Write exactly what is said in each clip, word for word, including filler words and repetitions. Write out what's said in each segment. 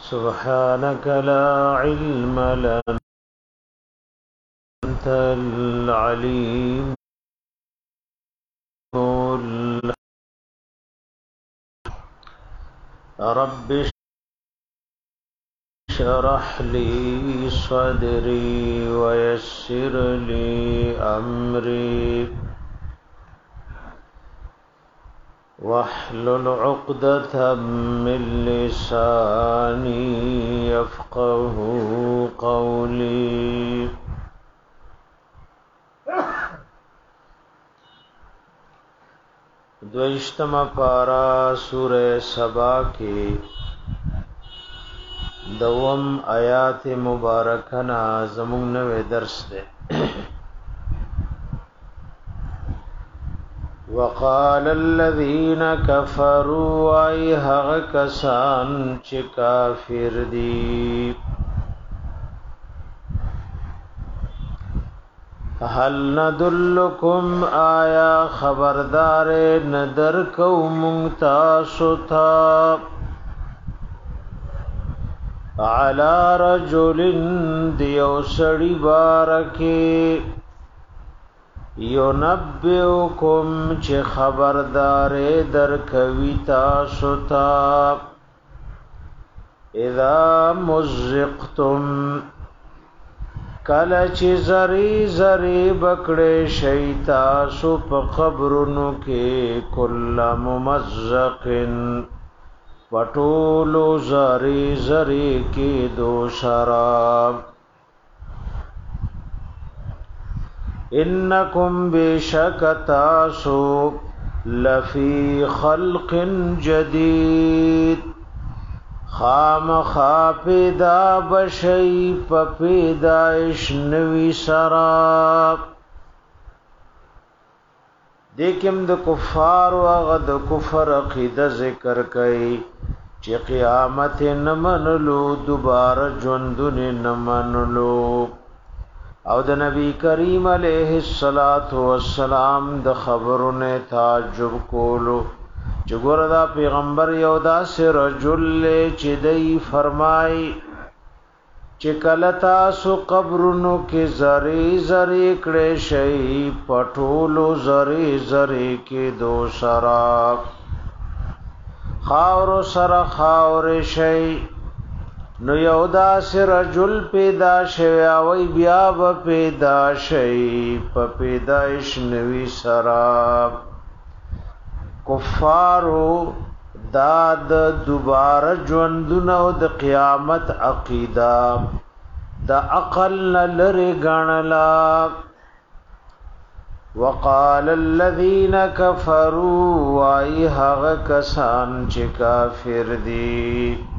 سبحانك لا علم لنا أنت العليم رب اشرح لي صدري ويسر لي أمري واحلل عقدة من لساني يفقه قولي. دویشتم پارا سورہ سبا کی دوم آیات مبارکنا زمون نوے درس دے. وقال الذين كفروا ايها كسان چ کافر دی هل ندلكم آیا خبردار ندر کو مونتا ستا على رجل دیو سڑی بارکی ينبئكم چه خبردار در کوي تاسو ته اذا مزقتم کله چې زری زری بکړې شي تاسو په قبرونو کې کل ممزقن پټولو زری زری کې دو شراب انکم بشکتاسو لفی خلق جدید خام خاپیدا بشی پپیدائش نوی سراب. دیکم د کفار و غد کفر عقیده ذکر کئی چی قیامت نمنلو دوبار جوندن نمنلو او د نبی کریم علیہ الصلات والسلام د خبرونه تعجب کولو چې ګور دا پیغمبر یو داسې رجل چې دی فرمای چې کله تاسو قبرونو کې زری زری کړي شي پټولو زری زری کې دو شراب خاور سره خاور شي نو یو داس رجل پیدا شوی اوی بیا و پیدا شئی پا پیدایش نوی سراب. کفارو داد دوبار جوندون او د قیامت عقیده دا عقل نلر گانلا. وقال الذین کفروا وائی حق کسان چی کافر دی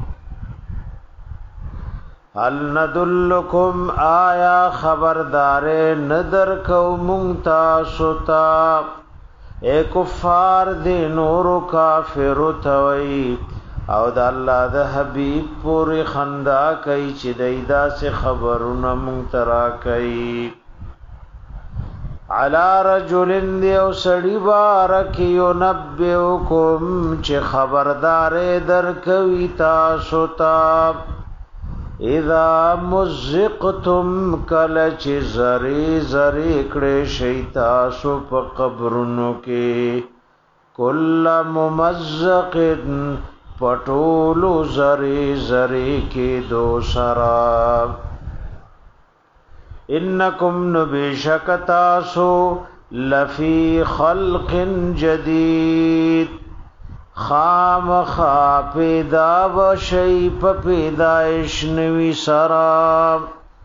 هل ندلکم آیا خبردار ندر کو مونتا ستا اے کفار دی نورو کافر توئی او دا اللہ دا حبیب پوری خندا کئی چی دیدا سے خبرون مونترا کئی علا رجل دیو سڑی بارکیو نبیوکم چی خبردار در کوي تاسو تا اذا مزقتم کلچ زری زری کڑے شیطاسو پا قبرنو کے کل ممزقن پٹولو زری زری کے دو شراب. انکم نبیشکتاسو لفی خلق جدید خام خا پیدا و شی پا پیدایش نوی سرام.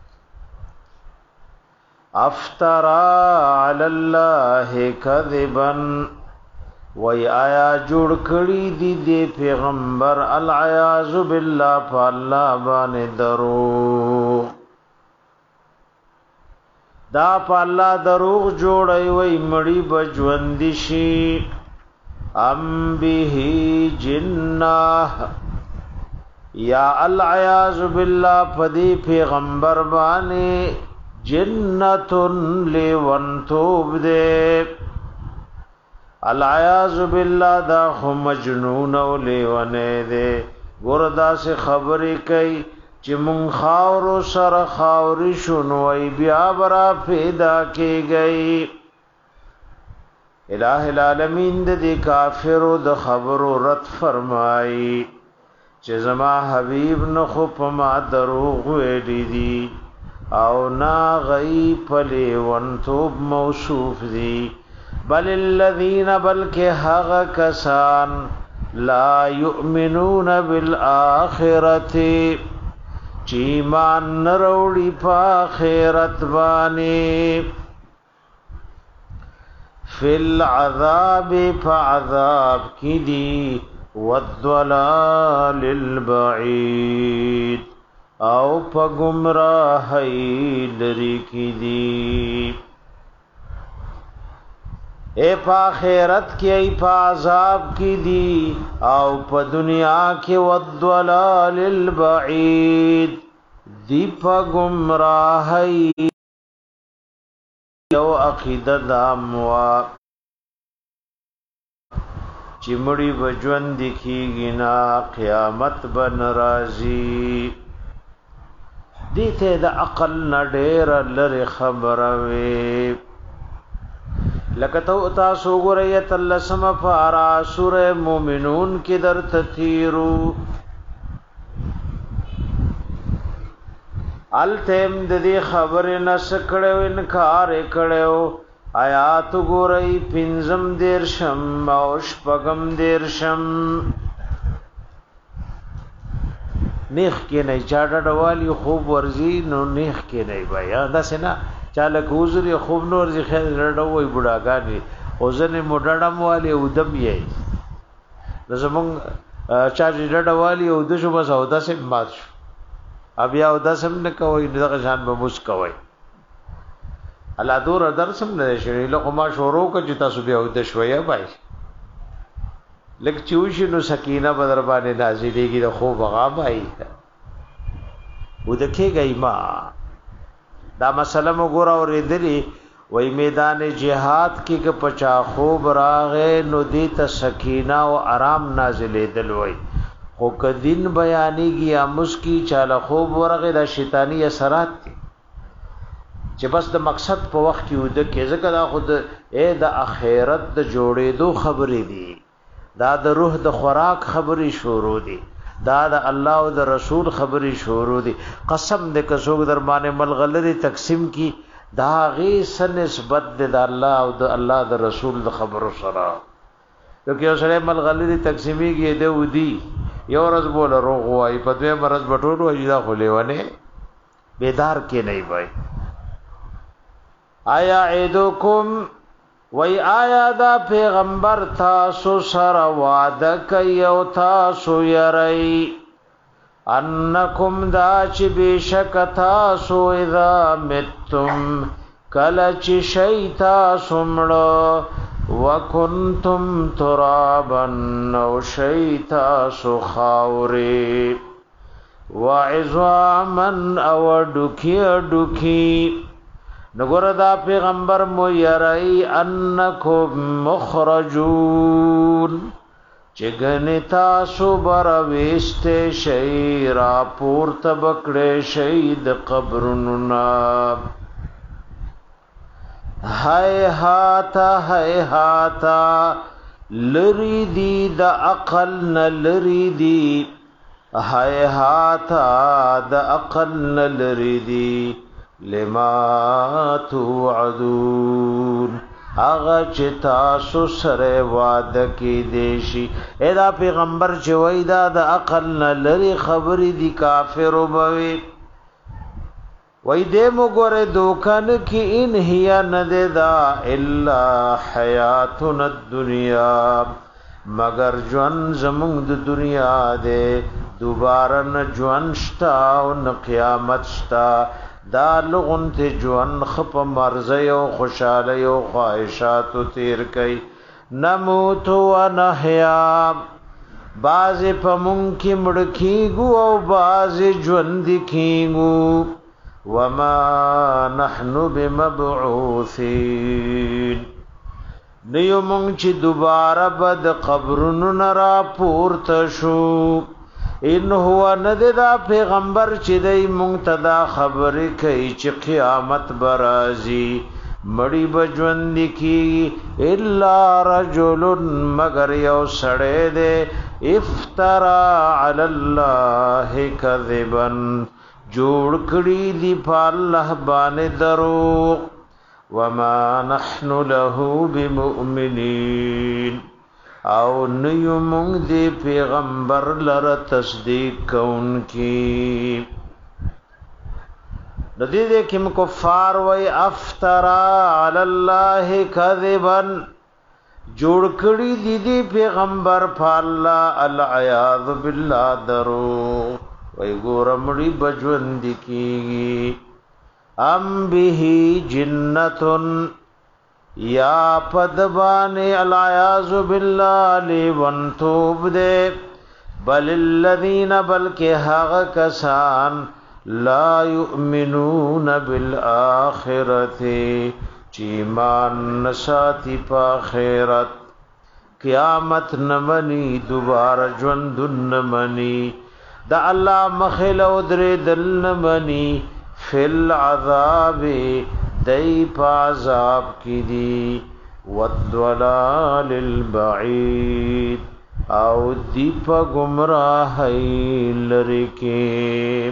افترا علی اللہ کذبا وی آیا جوڑ کری دی دی پیغمبر العیاذ باللہ پا اللہ بان دروغ دا پا اللہ دروغ جوڑی وی مڑی بجوندشی ام به جناح یا العیاذ باللہ پدی پیغمبر بانے جنتن لیونتوب دے العیاذ باللہ دا خو مجنون و لیونے دے ګوردا سے خبرې کوي چې مون خاور سره خاوري شنوي بیا برا پیدا کیږي الہ العالمین د کافرو د خبرو رد فرمایي چې زما حبیب نو خو په ما دروغ ویلي دي او نا غی پلی ونتوب موصوف دی بل الذین بلکہ هغه کسان لا یؤمنون بالآخرت چی ایمان نروڑی پا آخرت بانی فی العذاب پا عذاب کی دی والضلال البعید او پا گمراہی لری کی دی اے پا خیرت کی ای پا عذاب کی دی او پا دنیا کی والضلال البعید دی پا گمراہی یو عقیدہ داموا چمڑی بجون دکھی گنا قیامت بن رازی دیتے دا عقل نڈیر لر خبروی لکتو تاسو گریت اللہ سم پارا سور مومنون کی در تتیرو التیم دی خبر نسکڑیو انکار کڑیو آیات گوری پنزم دیرشم اوش پگم دیرشم نیخ کې نه چاډه ډوالی خوب ورزي نو نیخ کې نه بیا دا سنا چاله کوزر خوب نور ځي خیر ډډوي بډاګانی اوزنه مډړم والی ودم یې زمون چا ډډوالی او د شو بس او د سم مات شو بیا او د سم نه کوي دغه ځان به مس کوي الله دور درسم نه شي له ما شروع ک چې تاسو بیا د شويه بای لک چوشي نو سکینه بدر باندې نازلېږي د خوب غاب آئی ودکه گئی ما دا مسله وګوره اورېدلې وای میدان جهاد کې ک پچا خوب راغې نو دې ته سکینه او آرام نازلېدل وای خو کدین بیانېږي امس کی چاله خوب ورغې د شیطانی اثرات دي چې بس د مقصد په وخت کې ود کې ځکه دا خود اے د اخرت د جوړېدو خبرې دي دا د روح د خوراک خبرې شروع دي دا د الله او د رسول خبرې شروع دي قسم دې کڅوګ در باندې ملغلري تقسیم کی دا غي سن نسبت د الله او د الله د رسول د خبرو سره نو کې اوسره ملغلري تقسیمي کې دی ودی یو ورځ بوله روغ وای په دوه مرز بټولو اجدا خولېونه بیدار کې نه وای آیا عیدکم وی آیا دا پیغمبر تاسو سر وعده کوي او تاسو یری انکم دا چې بشک تاسو اذا متم کله چې شی تاسو مړو وکنتم ترابا او شی تاسو خاوري وعظاما او ډوکی ډوکی نګور دا پیغمبر مو یری انکم مخرجون چگنی تاسو برویسته شئی را پورت بکڑے شئی د قبرننا ہائے ہاتا ہائے ہاتا لری دی دا عقل ن لری دی ہائے ہاتا دا عقل ن لری دی لما توعدون آغا چه تاسو سره وعده کی دیشی اے دا پیغمبر چه وی دا دا اقل نلری خبری دی کافر بوی وی دے مگور دوکن کی ان ہی ندے دا الا حیاتنا الدنیا مگر جوان زمونگ دا دنیا دے دوبارا نا جوان شتا و نا قیامت شتا دا لغن تی جوان خپ مرزی و خوشالی و خواہشاتو تیر کئی نموتو و نحیا بازی پا منکی مڑکیگو و بازی جوان دکیگو وما نحنو بمبعوثین نیو منگ چی دوبارہ بد قبرن نرا پورتشو ان هو نددا پیغمبر چې دی منتدا خبر کوي چې قیامت برازي مړی بجوند کی الا رجل مگر یو سړی دی افترا علی الله کذبا جوړ کړي دی په الله باندې دروغ وما نحن له بمؤمنین او نیو مونږ دی پیغمبر لره تصدیق کوونکی ندی دې کوم کفار وای افترا علی الله کذبا جوړ کړي دي دي پیغمبر په الله العیاذ بالله درو وای ګورمړي بجوند کی ام به جنتن یا پدبان العیاذ بالله لونتوب دې بل الذین بلکه هغه کسان لا یؤمنون بالآخرة چیمان نشاتی پا خیرت قیامت نمانی دوبار جوندن نمانی دا اللہ مخلو در دل نمانی فی العذاب دی پا عذاب کی دی والضلال البعید او دی پا گمراہی لرکی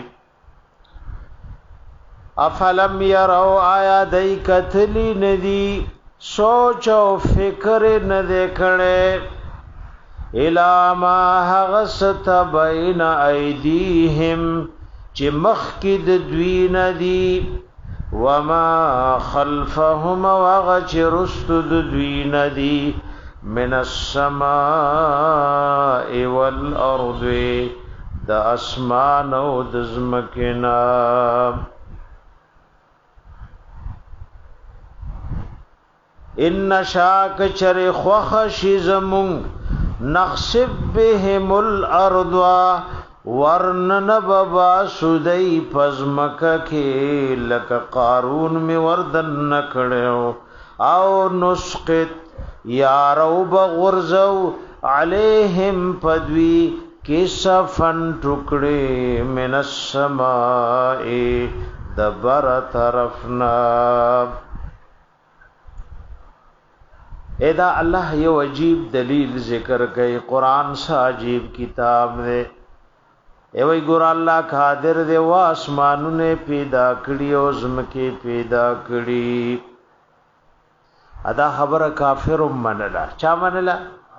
افلم یرو آیا دی کتلی ندی سوچ او فکر ندی کڑے الا ما حغست بین ایدیهم چی مخکد دوی ندی وما خلفهم وغچ رستد دوی ندی من السماء والارض دا اسمان او دزمکنا ان شاک چر خوخش زمون نخسب بهم الارض ورن نببا سدی پزمک کی لک قارون می وردن نکڑیو او نسقط یارو بغرزو علیہم پدوی کسفن ٹکڑی من السمائی دبر طرفنا ادا اللہ یو عجیب دلیل ذکر کئی قرآن سا عجیب کتاب دے ایوئی گر اللہ قادر دے و آسمانو نے پیدا کری او زمکی پیدا کری ادا خبر کافر منلا چا منلا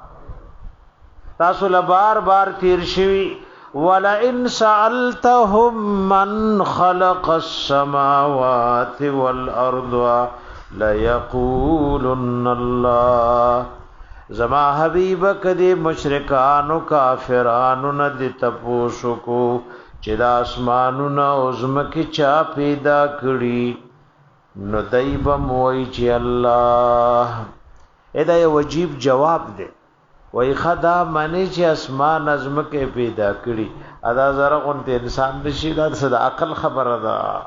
تاسو لبار بار تیر شوی وَلَئِن سَأَلْتَهُم مَّنْ خَلَقَ السَّمَاوَاتِ وَالْأَرْضَ لَيَقُولُنَّ اللَّهُ زما حبیب کدی مشرکانو کافرانو ند تپوسو کو چې د اسمانو نو زمکی چا پیدا کړي نو دایبم وای چې الله ادا یو عجیب جواب دی وای خدا معنی چې اسمان ازمکه پیدا کړي ادا زره غونته انسان نشي دا د عقل خبره ده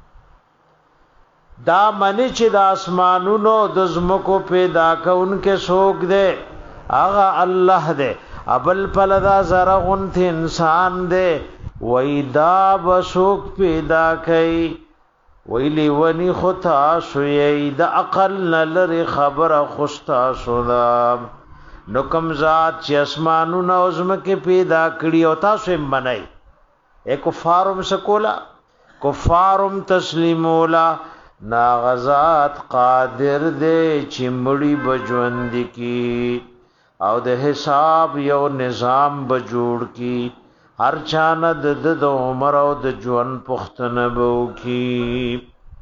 دا منی چې د اسمانونو د زمکو پیدا کونکي څوک دی هغه الله دی ابل پلدا زره غونته انسان دی وای دا بسوک پیدا کئ ویلی ونی خطا شوی د عقل نلری خبر خوستا سودا نو کم ذات چې اسمانونو زمکه پیدا کړی او تاسو یې منئ اے کفارم سکولا کفارم تسلیمولا ناغزات قادر دے چې مړی بجوند کی او د حساب یو نظام بجوړ کی هر چانه د د عمر او د ژوند پختنه بو کی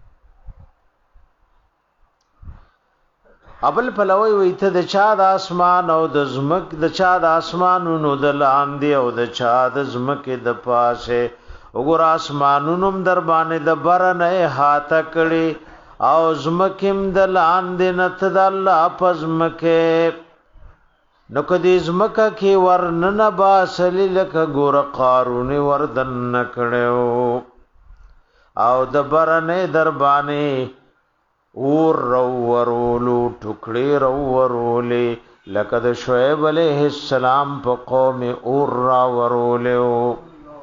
ابل پلوي وي ته د چا د اسمان او د زمک د چا د اسمانونو د لاندې او د چا د زمک د پاسه وګور اسمانونم در باندې د برنه هات کړي او زمکم د لاندې نت د الله پزمکه نو کدی زمکه کې ورننه باسل لک ګور قارون وردن کړو او د برنه در باندې اور رو ورولو ټوکړي رو ورولې لقد شعیب علیہ السلام په قوم اور را ورولو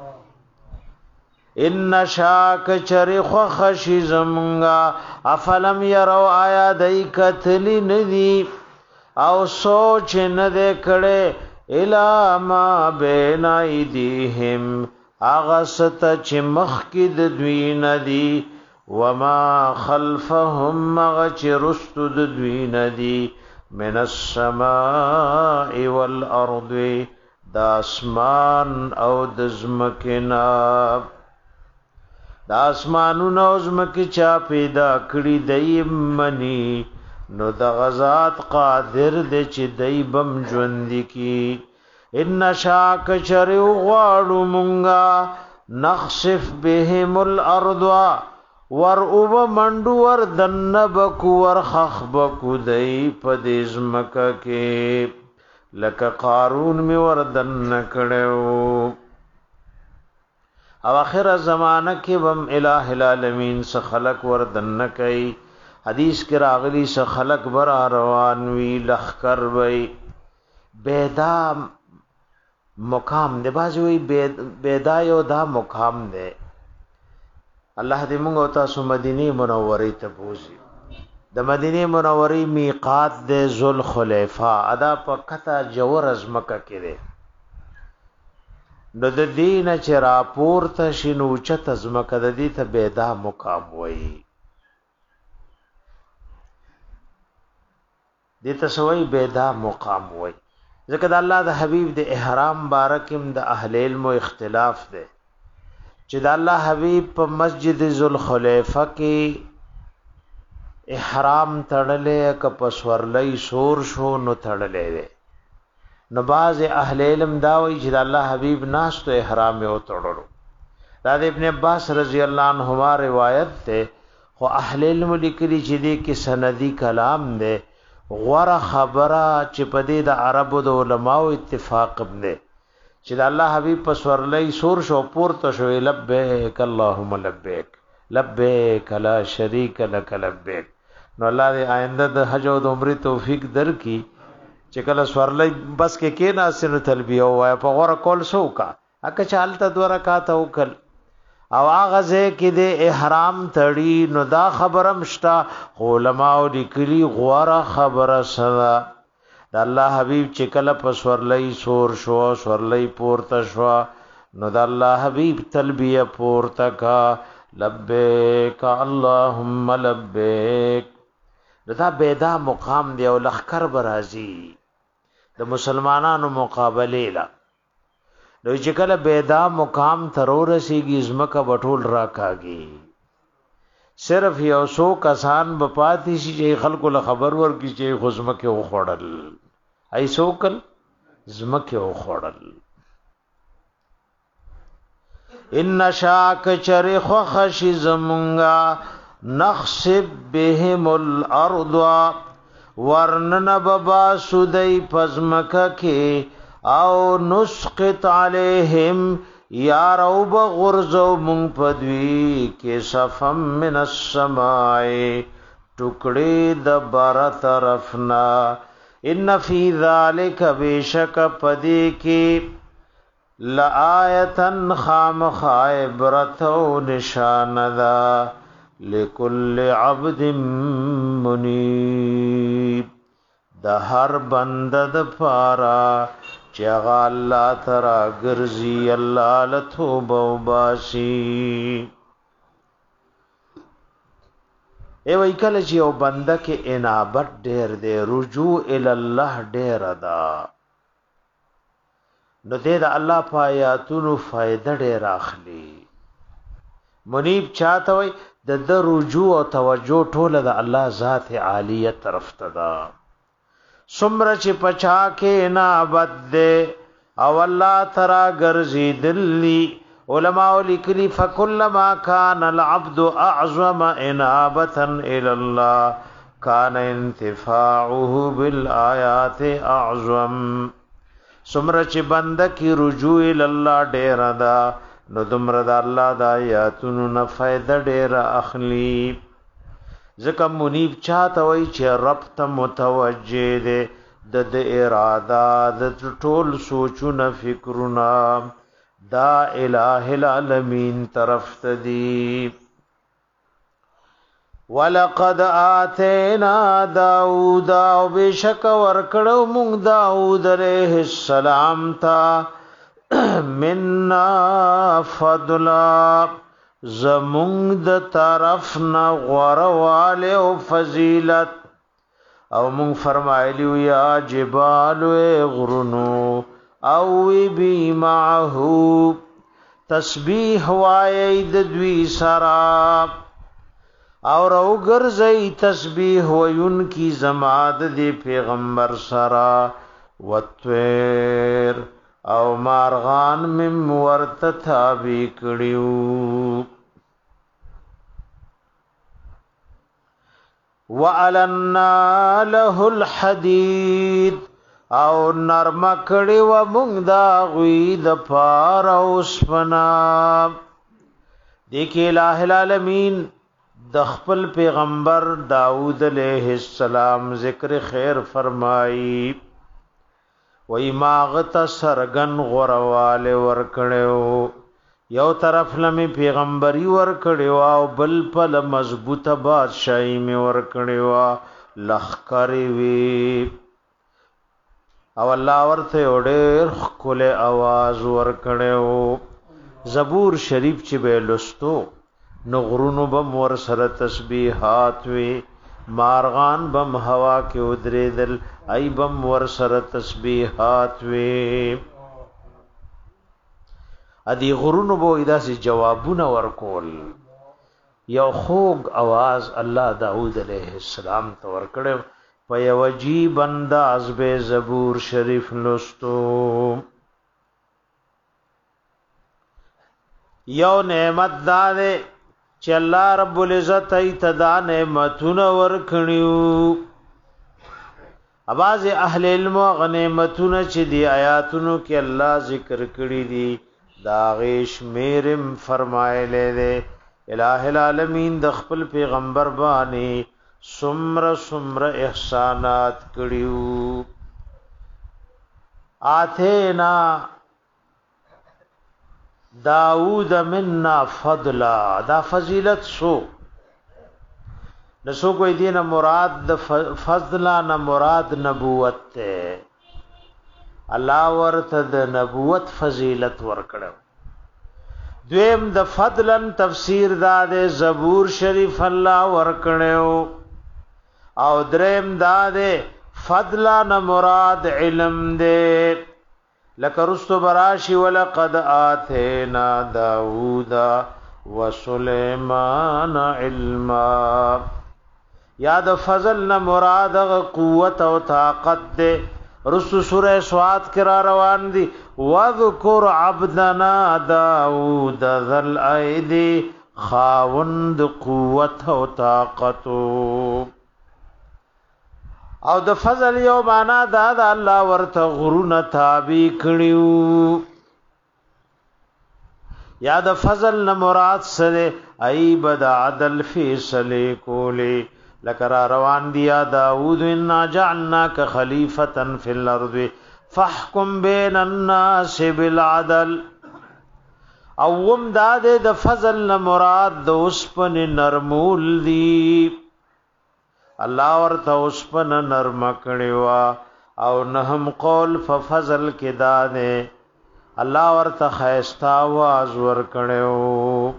ان شاک چرخ خشی زمونگا افلم یرو آیا دی کتلی ندی او سوچ ندے کڑے الا ما بین ایدیہم آغست چی مخکد دوی ندی وما خلفهم مغچ رستد دوی ندی من السماء والارض دا اسمان او دزمکنا دا اسمانون او زمکی چا پیدا کړی دی منی نو د غزات قادر دی چې دی بم ژوند کی ان شاک چرو غواړو مونږه نخسف بهم الارض ور اوب منډو ور دنبک ور خخبک دی پدیز مکه کې لکه قارون می ور دن کړو او اخر زمانہ کې بم الہ العالمین س خلق ور دن کوي حدیث کې راغلی س خلق بر روان وی لخر وی بیدا مقام دی بازوی بیدا یو دا مقام دی الله دې موږ او تاسو مدینه منورې ته بوزي د مدینه منورې میقات د ذل خلیفہ ادا په کته جوور ازمکه کې دی نو د دین چې راپور ته شنو چت ازمکه د دې ته بیدا مقام وایي دې ته سوې بیدا مقام وایي ځکه د الله د حبیب د احرام بارکم د اهل علم اختلاف دی چې د الله حبیب په مسجد ذوالخلیفہ کې احرام تړلې ک پسورلې سور شو نو تړلې ده نو باز اهل علم دا وی چې د الله حبیب ناس ته احرام یو تړلو دا د ابن عباس رضی الله عنهما روایت ده خو اهل علم لیکلي چې دې کې سندي کلام ده غوره خبره چې په دې د عربو د علماو اتفاق نه چې د الله حبیب په سورلې سور شو پورته شو لبیک اللهم لبیک لبیک لا شریک لک لبیک نو الله دې آینده د حج او د عمره توفیق درکړي چې کله سورلې بس کې کې ناسنو تلبیه وای په غوړه کول سو کا اکه چالت دوه رکعات وکړ او هغه ځکه کې د احرام تړي نو دا خبره مشتا علماء لیکلي غوړه خبره سره د الله حبیب چې کله په سورلې سور شو سورلې پورته شو نو د الله حبیب تلبیه پورته کا لبیک اللهم لبیک دا بیدا مقام دی او لخر برازي د مسلمانانو مقابله لا نو چې کله بیدا مقام ترور سیږي زمکه بټول راکاږي صرف یو سو کسان بپاتی شي چې خلکو له خبر ورکړي چې خزمکه وخوړل ای سوکل زمکه وخوړل ان شاک چرخ خش زمونگا نخسب بهم الارض ورنن ببا سدی پزمکه کې او نسقط علیهم یا روب غرزو مونگ پدوی کے صفم من السماء ٹکڑی دبر طرفنا ان فی ذالک بیشک پدی کی لآیتن خام خائبرت و نشان دا لکل عبد منیب دا ہر بندد پارا چغا اللہ ترا گرزی اللہ لتوب و باسی اے وی کل چی او بندہ کے انابت دیر دے رجوع الاللہ دیر دا نو دے دا اللہ پایاتونو فائدہ دیر آخلی منیب چاہتا وی دا دا رجوع و توجہ ٹھولا دا اللہ ذات عالیت طرف تدا سمر چی پچا کے انابت دے او اللہ ترا گرزی دلی علماء لکلی فکلما کان العبد اعظم انابتا الاللہ کان انتفاعه بالآیات اعظم سمر چی بند کی رجوع الاللہ دیر دا نو دمر دا اللہ دا آیاتونو نفید دیر اخلی ذکر منیب چاہتا وی چی رب تا متوجہ دے د د اراده د ټول سوچونه فکرونه دا الہ العالمین طرف تدی ولقد آتینا داود او بشک ورکړو مونږ داود علیہ السلام تا مننا فضلا زمونږ د طرف نه غورواله او فضیلت او مونږ فرمایلیو یا جبال غرنو او بی معه تسبیح وای د دوی سرا او رو ګرځي تسبیح وین کی زماد دی پیغمبر سرا وتویر او مارغان مم ورت تابع کړیو وعلنا له الحديد او نرم کړي و مونږ دا غوي د پار اوس پنا دیکھ الہ العالمین د خپل پیغمبر داود علیہ السلام ذکر خیر فرمائی وی ماغت سرگن غرواله ورکړیو یو طرف لمی پیغمبري ورکړیو او بل پل مضبوطه بادشاہي می ورکړیو لخکری وی او الله ورته اورر خله आवाज ورکړیو زبور شریف چې به لستو نغرونو بم ور سره تسبیحات وی مارغان بم هوا کې ودریدل ای بم ور سره تسبیحات وی ادي غرونو بو اداسي جوابونه ورکول یو خوږ आवाज الله داود علیہ السلام ته ورکړو په یو عجیب انداز به زبور شریف لستو یو نعمت داده چې الله رب العزت ایتدا نعمتونه ورکړیو اواز اهل علم غنیمتونه چې دی آیاتونو کې الله ذکر کړی دي دا غیش میرم فرمایله ده الہ العالمین د خپل پیغمبر باندې سمر سمر احسانات کړیو آتینا داود مننا فضلا دا فضیلت سو نسو کوئی دین مراد د فضلا نہ مراد نبوت ته الله ورته د نبوت فضیلت ورکړو دویم د فضلن تفسیر دا د زبور شریف الله ورکړو او دریم دا د فضلا نہ مراد علم دے لکرستو براشی ولقد آتینا داود و سلیمان علما یاد فضل نہ مراد قوت و طاقت دے رسو سورہ سواد کرا روان دی وذکر عبدنا داود ذل ایدی خاوند قوت و طاقتو او د فضل یو معنا دا د الله ورته غرونه تابع کړیو یا د فضل نه مراد سره ای بد عدل فیصله کولی لکرا روان دیا داود انا جعلناک خلیفتا فی الارض فاحکم بین الناس بالعدل اوم داد د فضل نه مراد د اوسپن نرمول دی الله ورته اوسپن نرم کړیوا او نهم قول ففضل کې دانه الله ورته خیستا आवाज ور کړیو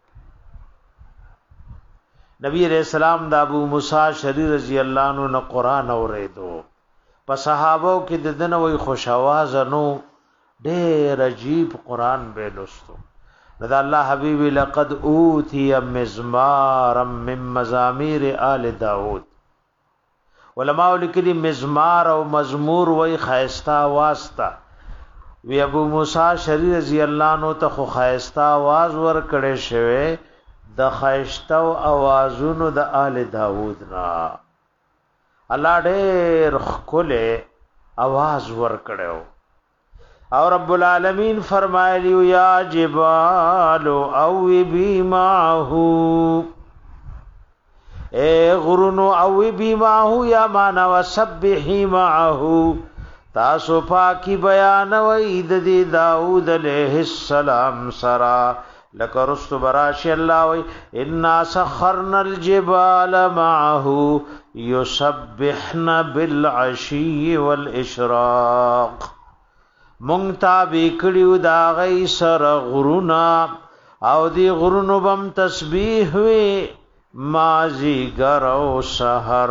نبی علیہ السلام د ابو موسی شری رضی الله عنه نه قران اوریدو په صحابو کې د دنه وی خوش आवाज نو ډېر عجیب قران به لستو دا الله حبیبی لقد اوتی مزمارا من مزامیر آل داود علماء لیکلي مزمار او مزمور وای خیستا واسطه وی ابو موسی شری رضی الله عنه ته خو خیستا आवाज ور کړي شوی د خیستا اوازونو د آل داود نا الله ډېر خله आवाज ور کړو او رب العالمین فرمایلی یا جبال او بی معه اے غرونو او بی ماهو یا معنا وسبحی معه تاسو پاکی بیان وید دی داود علیہ السلام سرا لکرست براشی اللہ وی انا سخرنا الجبال معه یسبحن بالعشی والاشراق منتابی کڑیو دا غی سر غرونا او دی غرونو بم تسبیح وی مازی گرو سحر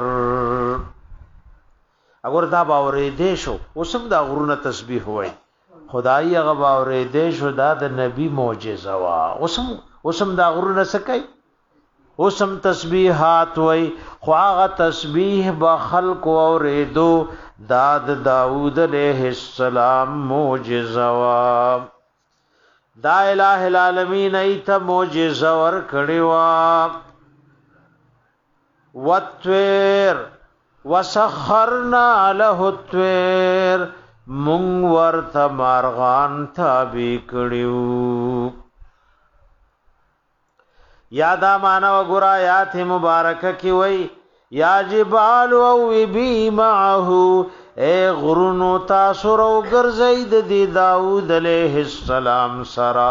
اگر دا باورې دیشو اوسم دا غرونه تسبیح وای خدای هغه باورې دیشو دا د نبی معجزه وا اوسم اوسم دا غرونه سکای اوسم تسبیحات وای خو هغه تسبیح با خلق اورېدو دا د داوود علیہ السلام معجزه وا دا الہ العالمین ایت معجزه ور کړی وا وتویر وسخرنا له الطير من ورت مارغان تابع کړیو یادا معنا وګرا آیات مبارکه کی وای یا جبال او بی معه اے غرونو تاسو رو ګرځید دی داوود علیہ السلام سرا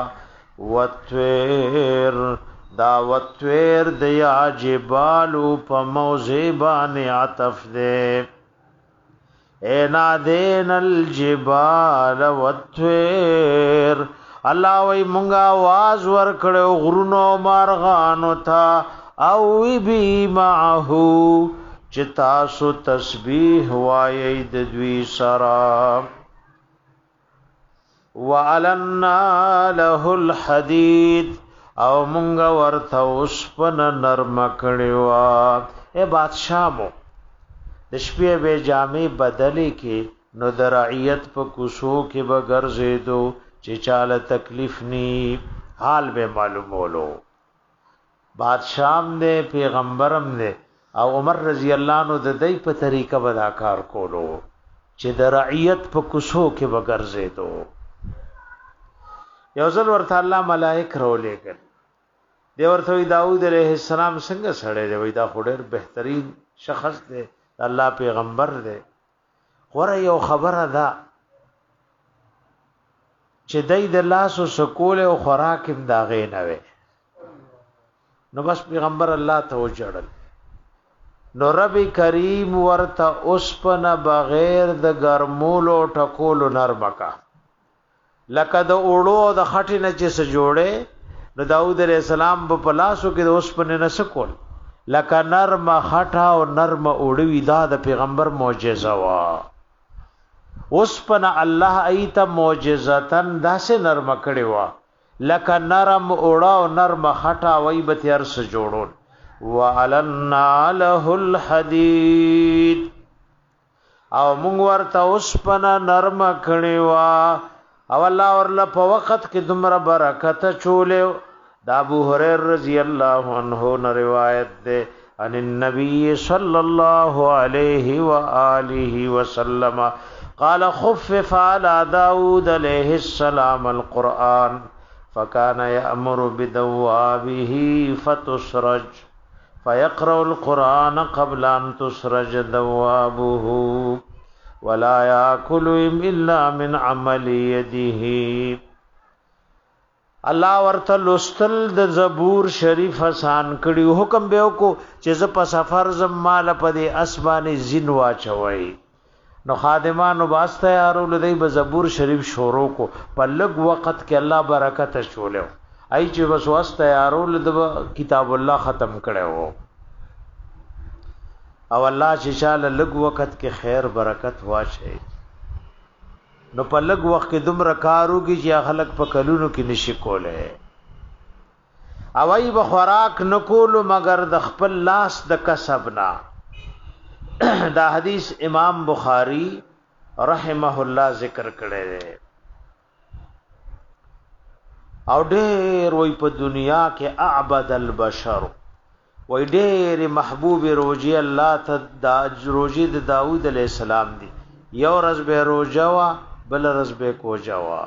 وتویر دعوت ویر دیا جبالو پا موزیبان عطف دے اینا دین الجبال وتویر اللہ وی منگا آواز ورکڑے غرونو مارغانو تا اوی بی معہو چتاسو تسبیح وائید دوی سرا وعلنا له الحدید او مونږ ورته اوسپن نرم کړیوا اے بادشاہ مو د شپې به جامې بدلې کې نو د رعیت په کوسو کې به ګرځېدو چې چاله تکلیف نی حال به معلومولو بادشاہ دې پیغمبرم دې او عمر رضی الله عنه د دې په طریقه ودا کار کولو چې د رعیت په کوسو کې به ګرځېدو یو ځل ورته الله ملائک رولېګل دی ورته داوود علیہ السلام څنګه سره دی وای دا خډر بهترین شخص دی الله پیغمبر دی خور یو خبره ده چې دای د لاسو سکول او خوراک هم داغې نه وي نو بس پیغمبر الله ته وجړل نو رب کریم ورته اوسپنه بغیر د ګرمولو ټکولو نرمکا لکه د اوړو د خټې نه چې څه جوړې نو داود علیہ السلام په پلاسو کې د اوسپنه نه سکول لکه نرم خټه او نرم اوړوي دا د پیغمبر معجزه وا اوسپنه الله ایت معجزتن داسې نرم کړي وا لکه نرم اوړه او نرم خټه وای به تر څه جوړول وعلنا له الحديد او موږ ورته اوسپنه نرم کړي وا او الله ورله په وخت کې دمر برکت چولیو دا ابو هريره رضی الله عنه نے روایت ده ان النبي صلى الله عليه واله وسلم قال خفف على داود عليه السلام القرآن فكان يأمر بدوابه فتسرج فيقرأ القرآن قبل أن تسرج دوابه ولا يأكل إلا من عمل يده الله ورته لستل د زبور شریف آسان کړي حکم به کو چې ز په سفر زم مال په دې اسبانه زین واچوي نو خادمانو واسطه یارو لدی به زبور شریف شروع کو په لګ وخت کې الله برکت شولو ای چې بس واسطه یارو لد کتاب الله ختم کړو او الله چې شاله لګ وخت کې خیر برکت واشه نو په لګ وخت کې دومره کاروږي چې خلک په کلونو کې نشي کوله او ای به خوراک نکول مگر د خپل لاس د کسب نه دا حدیث امام بخاری رحمه الله ذکر کړی دی او ډېر وای په دنیا کې اعبد البشر وای ډېر محبوب روزي الله ته د روزي د داوود علیہ السلام دی یو ورځ به روزوا بل ورځ به کوجوا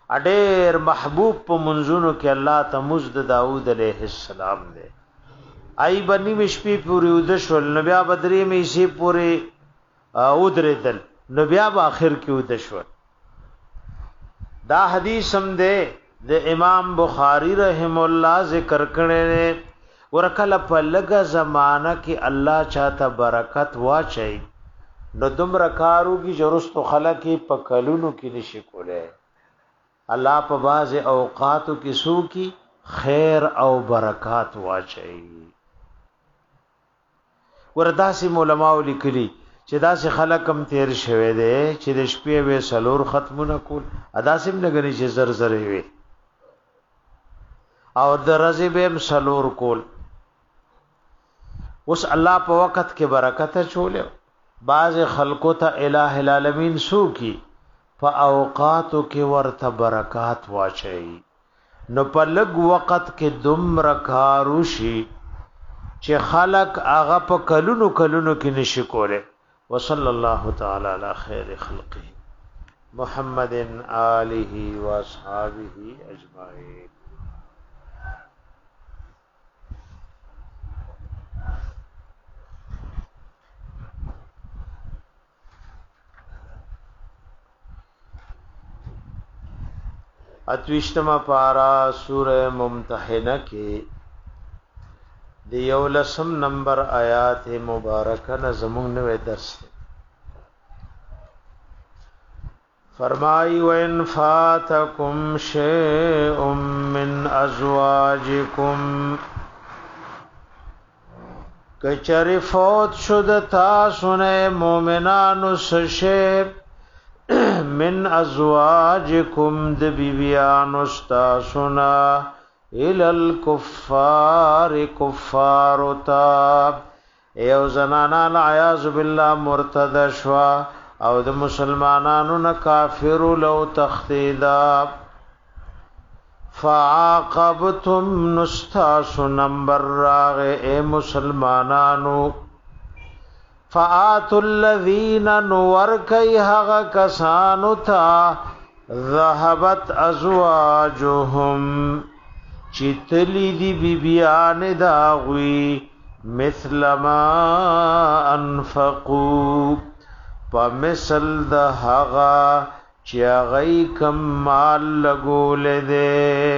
اډېر محبوب په منځونو کې الله ته مزد داوود علیہ السلام دی ای بنی مشپی پوری ودشول نو بیا بدری می شي پوری ودریدل نو بیا په اخر کې ودشول. دا حدیث هم ده د امام بخاری رحم الله ذکر کړي ورکل په لګه زمانہ کې الله چاته برکت واچي نو دمر کارو کی جرستو خلق په کلونو کې نشي کوله. الله په باز اوقاتو کې سو کی خیر او برکات واچي. ورداسي علماء لیکلي چې داسې خلق هم تیر شوه دي چې د شپې به سلور ختمونه کول اداسم لګني چې زر زر وي او د رزي به سلور کول. اوس الله په وخت کې برکت چوله بعض خلقو ته الٰه العالمین سو کی په اوقاتو کې ورته برکات واچي نو په لګ وخت کې دم رکارو شي چې خلق هغه په کلونو کلونو کې نشي کوله. وصلی الله تعالی علی خیر خلقه محمد آله و اصحابہ اجمعین. اتوشتما پارا سورہ ممتحنہ کے دی یولسم نمبر آیات مبارکہ نظمون نوے درس ہے. فرمائی وَإِنْ فَاتَكُمْ شَيْءٌ مِّنْ أَزْوَاجِكُمْ کچر فوت شد تاسونے مومنانو سشے من ازواجکم د بیبیانو استاسونا الى الكفار کفار تاب ایو زنانا العیاذ بالله مرتد شوا او د مسلمانانو نه کافر لو تختیدا فعاقبتم نستاسو نمبر راغ اے مسلمانانو فآتوا الذین نورکی حق کسانو تا ذهبت ازواجهم چتلی دی بی بیان داغوی مثل ما انفقو پا مثل دا حقا چی اغی کم مال لگول دے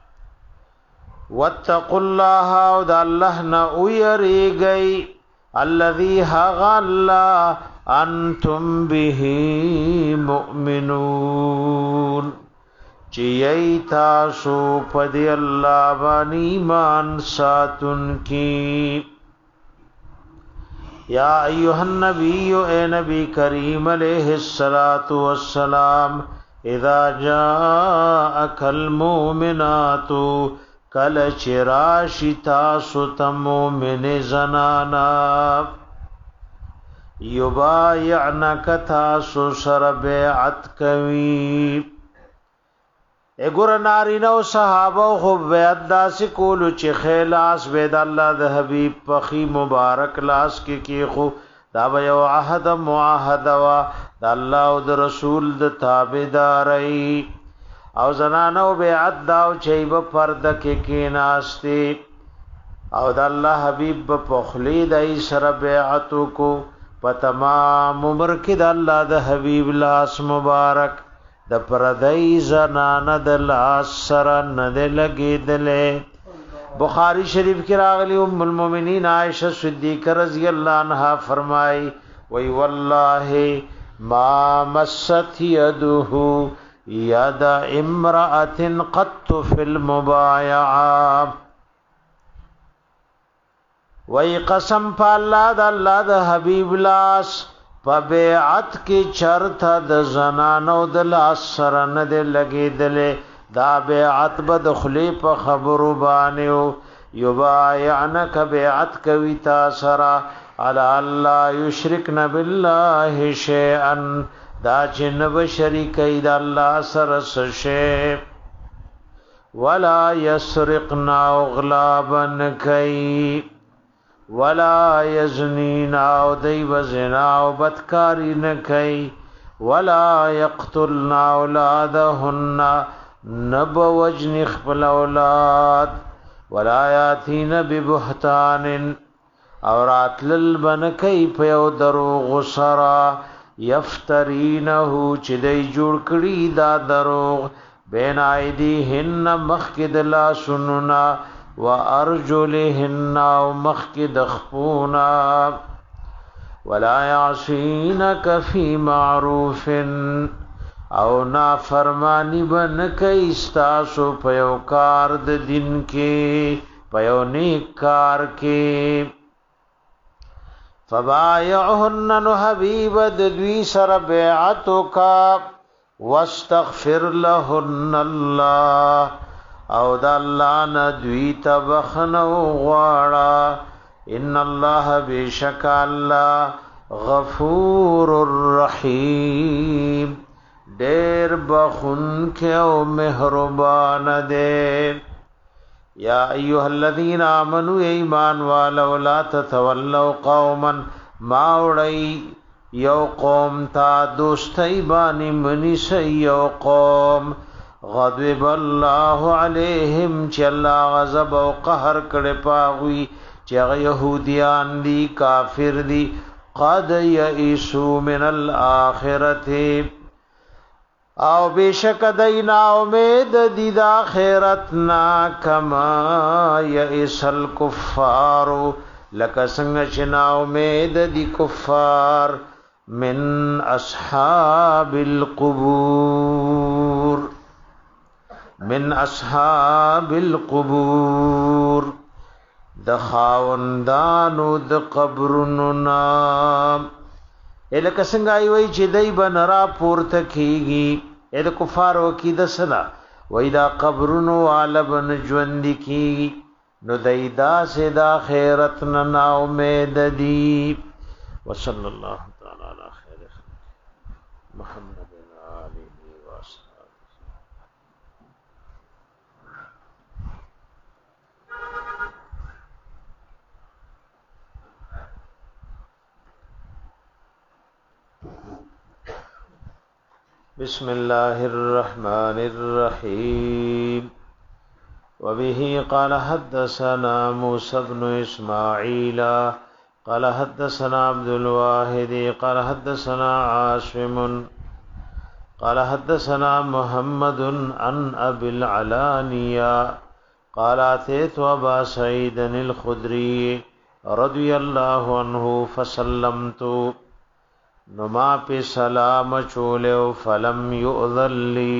واتقوا اللہ او دا اللہ نا اویری گئی الذي حق الله انتم به مؤمنون چی تاسو پدی اللہ بانی ایمان ساتن کی. یا ایوہ النبی اے نبی کریم علیہ الصلاة والسلام اذا جاءک المؤمنات کل چراشی تاسو تمومن زنانا یبایعنک تاسو سر بیعت کوي. اګور نارینه او صحابه خو بیعت داسې کولو چې خلاص بيد الله د حبيب پخي مبارک لاس کې کی خو دا یو عهد معاهده وا د الله او د رسول د تابعداري او زنانو بیعت داو چې په پرده کې کیناستی او د الله حبیب په خلی دای سره بیعت کو په تمام عمر کې د الله د حبیب لاس مبارک د پردای زنانه د لاس سره نه لګیدلې. بخاری شریف کې راغلی ام المؤمنین عائشہ صدیقہ رضی اللہ عنہا فرمائی وی والله ما مست یده ید امرأة قط فی المبایعہ وی قسم پا اللہ دا اللہ دا حبیب لاس پا بیعت کی چرتا دا زنانو دا لاس سرن دے لگی دلے دا بیعت بدخلی پا خبرو بانیو یبایعنک بیعت کوی تاسرا علی اللہ یشرکن باللہ شیئن دا چنب شریکی دا اللہ سرس شیب ولا یسرقنا اغلابن کئی ولا یزنینا او دیو زنا او بدکاری نکئی ولا یقتلنا اولادهن نب وجن خپل اولاد ولا یاتین ببهتان اور اتلل بنکی پیو دروغ سرا یفترینه چې دی جوړ کړي دا دروغ بین ایدیهن مخکد لا سننا و ارجلهن او مخکد خپونا ولا یعصینک فی معروف او نا فرمانی بن کئی استاسو پیو کار د دین کې پیو نیک کار کې فبایعهن نو حبیب د دوی سره بیعتو کا واستغفر لهن الله او د الله نه دوی تبخنو غواړه ان الله بشک الله غفور الرحیم ډیر بخون کې او مهربان دی یا ایها الذین آمنوا ایمان والو لا تتولوا قوما ما وړی یو قوم تا دوستی باندې منی سی یو قوم غضب الله علیهم چې الله غضب او قهر کړي پاوی چې يهوديان دي کافر دي قد یئسوا من الاخرته او بشک دینا امید دی دا آخرتنا کما یئس الکفار لکه څنګه چې نا امید دی کفار من اصحاب القبور من اصحاب القبور د خاوندانو د قبرونو نام الکه څنګه وی چې دای بنرا پورته کیږي اې د کفارو کې د سنا وای دا قبرونو عالم ژوند کی نو دایدا سدا خیرت نه امید دی وصلی الله تعالی علی خیر محمد علیه و صحبه بسم الله الرحمن الرحيم وبه قال حدثنا موسى بن إسماعيل قال حدثنا عبد الواحد قال حدثنا عاصم قال حدثنا محمد عن أبي العلانية قال أتيت أبا سعيد الخدري رضي الله عنه فسلمت نما پہ سلام چولیو فلم یؤذن لی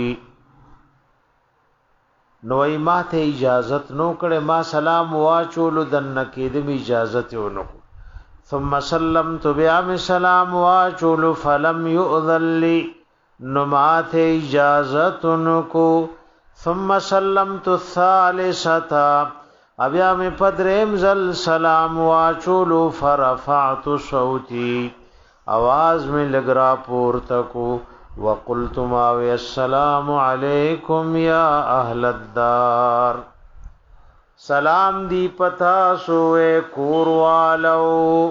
نوئی ما ته اجازت نو کړه ما سلام واچولو دن کېدم اجازت یو نو ثم سلمت بیا می سلام واچولو فلم یؤذن لی نو ما ته اجازت نو کو ثم سلمت الثالثه بیا می پدریم زل سلام واچولو فرفعت صوتي आवाज में लगरा پورته کو وقلت ما السلام علیکم یا اهل الدار سلام دی پتا سوے کوروالو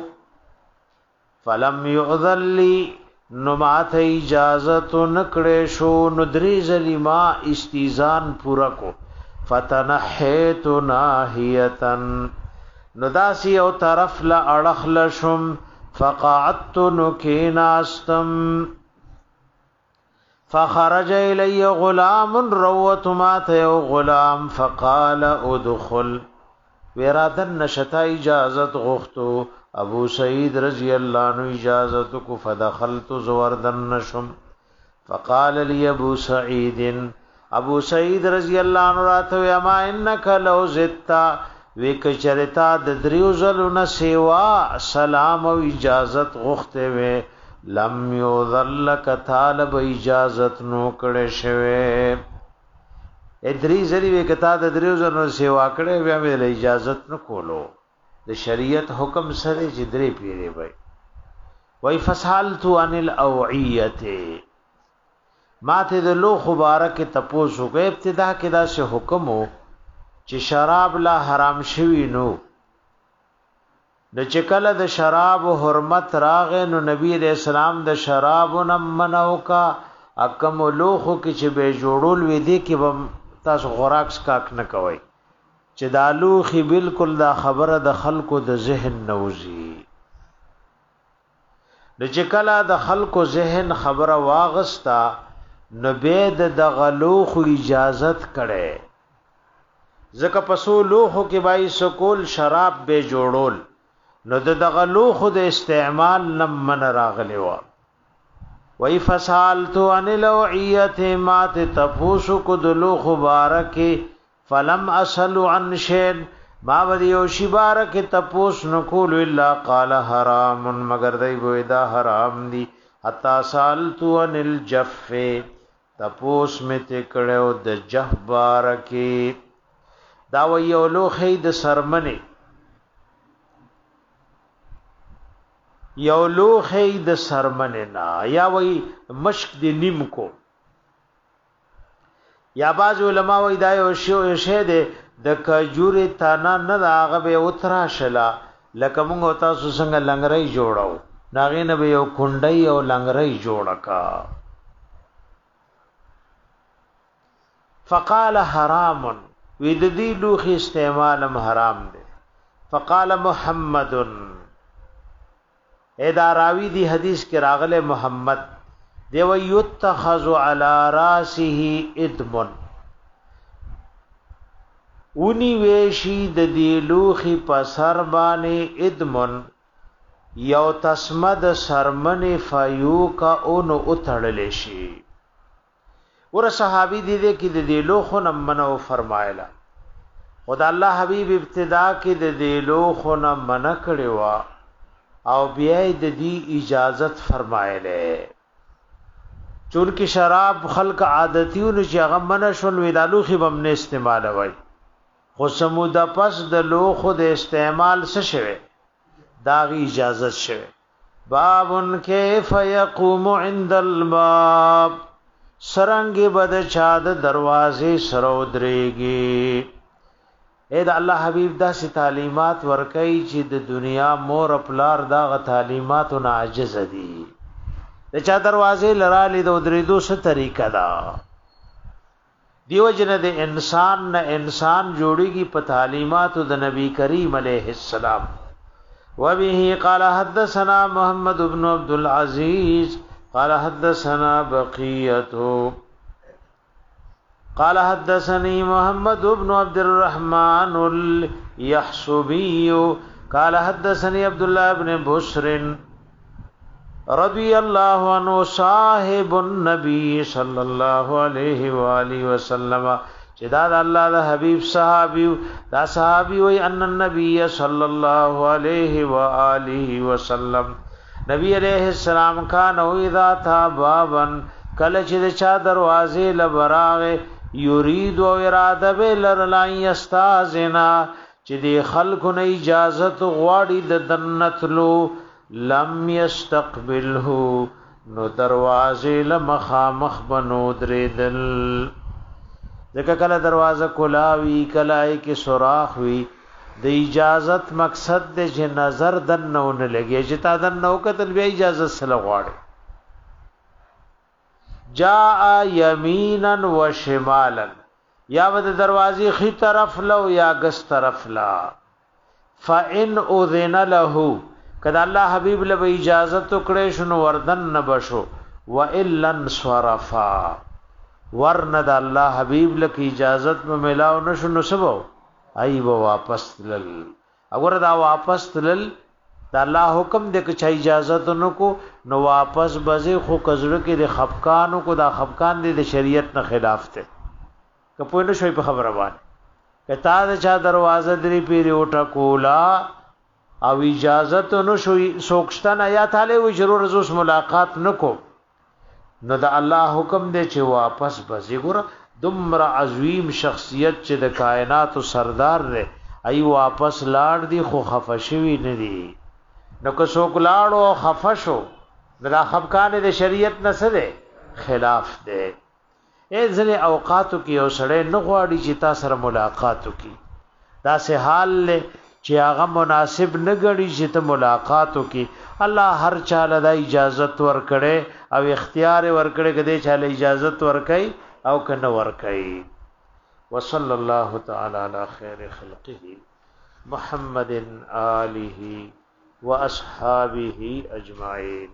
فلم یؤذن لی نمات اجازت نکڑے شو ندری ظلما استیزان پورا کو فتنحیت ناہیتن نداسی او طرف لا اڑخ لشم فقعدت نكيناستم فخرج إلي غلام روت مات يو غلام فقال ادخل ويرادن نشتا اجازت غختو ابو سعید رضی اللہ عنہ اجازت کو فدخلت زوردن نشم فقال لي ابو سعید ابو سعید رضی اللہ عنہ راتو اما انك لو زدتا وک چرتا د دریو زلون سیوا سلام او اجازت غخته و لم یذلک طالب اجازت نو کړه شوه ادری زری وک تا د دریو زلون سیوا کړه بیا مې اجازت نو کولو د شریعت حکم سره جدری پیری وای وای فسالت عن الاوعیه ماته د لو مبارک تپوسو کې ابتدا کې دا سه حکم وو چې شراب لا حرام شوی نو د چکل د شراب حرمت راغې نو نبی رسول سلام د شراب نم منو کا اکم لوخو کې چې به جوړول وې دي کې تاسو غوراک سکاک نه کوي چې دا لوخي بالکل دا خبره د خلکو د ذهن نوزي د چې کله د خلکو ذهن خبره واغستا نو به د غلوخ اجازت کړي ځکه پسو لوخو کې بای سکول شراب به جوړول نو د غلوخ د استعمال نم من راغلی و وای فسالتو ان لوعیت ما تفوس کدلوخ بارک فلم اسل عن شین ما ودی او شی بارک تپوس نقول الا قال حرام مگر دی ودا حرام دی حتا سالتو ان الجف تپوس می تکړو د جف بارک دا ویو لوخی د سرمنه یو لوخی د سرمنه نا یا وی مشک دی نیم کو یا باز علماء وی دا یو شو شه ده د کجوري تانا نه هغه به اترا شلا لکه موږ تاسو څنګه لنګرای جوړاو ناغې نه به یو کونډای او لنګرای جوړکا فقال حرام وی د دې لوخي استعمالم حرام ده فقال محمد ادا راوی دی حدیث کې راغله محمد دی و یتخذ علی راسه ادمن اونی ویشی د دی لوخی په سر باندې ادمن یو تسمد سرمن فیو کا اون اتړل شي ور صحابی دی دې کې د دی لوخو نمنو فرمایلا خدای الله حبیب ابتدا کې د دی لوخو نمن کړي وا او بیا د دې اجازت فرمایله چون کې شراب خلق عادتیونو چې هغه منع شول ویدالو خې بم نه استعمال وای خو سمود پس د لوخو د استعمال څه شوه دا غي اجازت شوه بابن کیف یقوم عند الباب سرنګ بد چا د دروازې سره درېږي اې د الله حبیب داسې تعلیمات ورکړي چې د دنیا مور خپلار دا غ تعلیمات نه عاجز دي د چا دروازې لرالې د درېدو څه طریقه ده دیو جن د انسان نه انسان جوړيږي په تعلیمات د نبی کریم علیه السلام وبه قال حدثنا محمد بن عبد العزيز قال حدثنا بقيه قال حدثني محمد بن عبد الرحمن اليحسبي قال حدثني عبد الله بن بشر رضي الله عنه صاحب النبي صلى الله عليه واله وسلم جداد الله ده حبيب صحابي دا صحابي وي ان النبي صلى الله عليه واله وسلم نبی علیہ السلام کان او اذا تا بابن کله چې چا دروازې لبراغه یرید و اراده بلر لا یستازنا چې دی خلکو نه اجازه غواړي د دنتلو لم یستقبله نو دروازه لمخامخ بنو درېدل ځکه کله دروازه کولاوي کله کې سوراخ وي د اجازت مقصد د چې نظر دنه ونه لګي چې تا دنه وکتل بیا اجازه سره غواړي جاء یمینا و شمالا یا ود دروازې خي طرف لو یا غس طرف لا فان اذن له کدا الله حبیب له اجازه توکړې شنو وردن نبشو و الا انصرفا ورند الله حبیب له اجازه په ملاو نشو نسبو ای و واپس تلل اگر دا واپس تلل دا الله حکم دې چې اجازه نکو نو واپس بځه خو کزړه کې د خفقانو کو دا خفقان دې د شریعت نه خلاف ته کپوی نه شوي په خبره باندې کتا د چا دروازه درې پیری وټه کولا او اجازه نو شوي سوکشتن یا تعالی وی ضرور زوس ملاقات نکو نو دا الله حکم دې چې واپس بځه ګور دمر عظیم شخصیت چې د کائنات سردار دی ای واپس لاړ دی خو خفشوي نه دی نو که څوک لاړو خفشو دا خفقان د شریعت نه سره خلاف دی اې ځنه اوقاتو کې یو سړی نه غواړي چې تاسو سره ملاقات وکړي دا سه حال له چې هغه مناسب نه غړي چې ته ملاقات وکړي الله هر چاله د اجازه ور کړي او اختیار ور کړي کده چاله اجازه ور کوي او کنه ور کوي وصلى الله تعالى على خير خلقه محمد آله واصحابه اجمعين.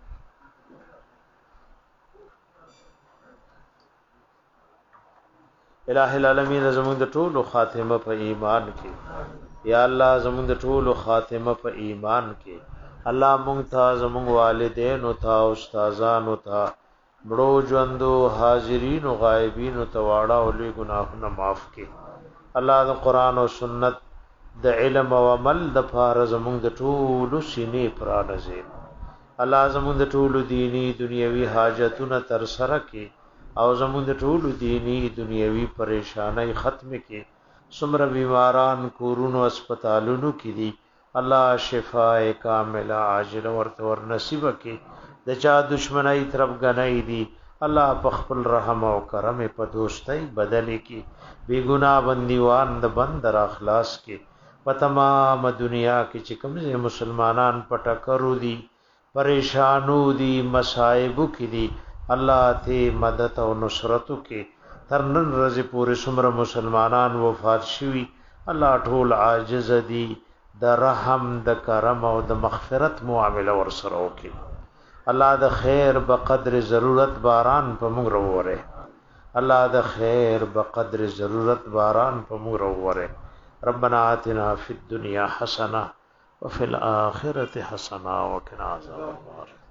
الہ العالمین زمون د ټولو خاتمه په ایمان کې، یا الله زمون د ټولو خاتمه په ایمان کې، الله مونږ ته زمون والدین او تا استادان او تا مړو ژوندو حاضرین او غایبین او تواړه او لوی ګناهونه معاف کړي. الله د قران او سنت د علم او عمل د فار زمون د ټولو سینې پرانځي. الله زمون د ټولو دینی دنیوي حاجتونه تر سره کړي او زمون د ټولو دینی دنیوي پریشانای ختم کړي. څومره بیماران کورونو هسپتالونو کې دي، الله شفای کامله عاجله ورته ور نصیب کړي. د چا دشمنی طرف غنۍ دي، الله په خپل رحم او کرم په دوستۍ بدل کړي. بی ګناه بندیوان د بند را اخلاص کړي. په تمام دنیا کې چې کوم مسلمانان پټکرو دي، پریشانو دي، مصائب کې دي، الله ته مدد او نصرت کې. تر نن ورځې پورې څومره مسلمانان وفات شوي، الله ټول عاجز دي، د رحم د کرم او د مغفرت معامله ورسره وکړي. الله د خیر بقدر ضرورت باران په موږ وروره. الله د خیر بقدر ضرورت باران په موږ وروره. ربنا آتنا فی الدنیا حسنه وفي الاخره حسنه وقنا عذاب النار.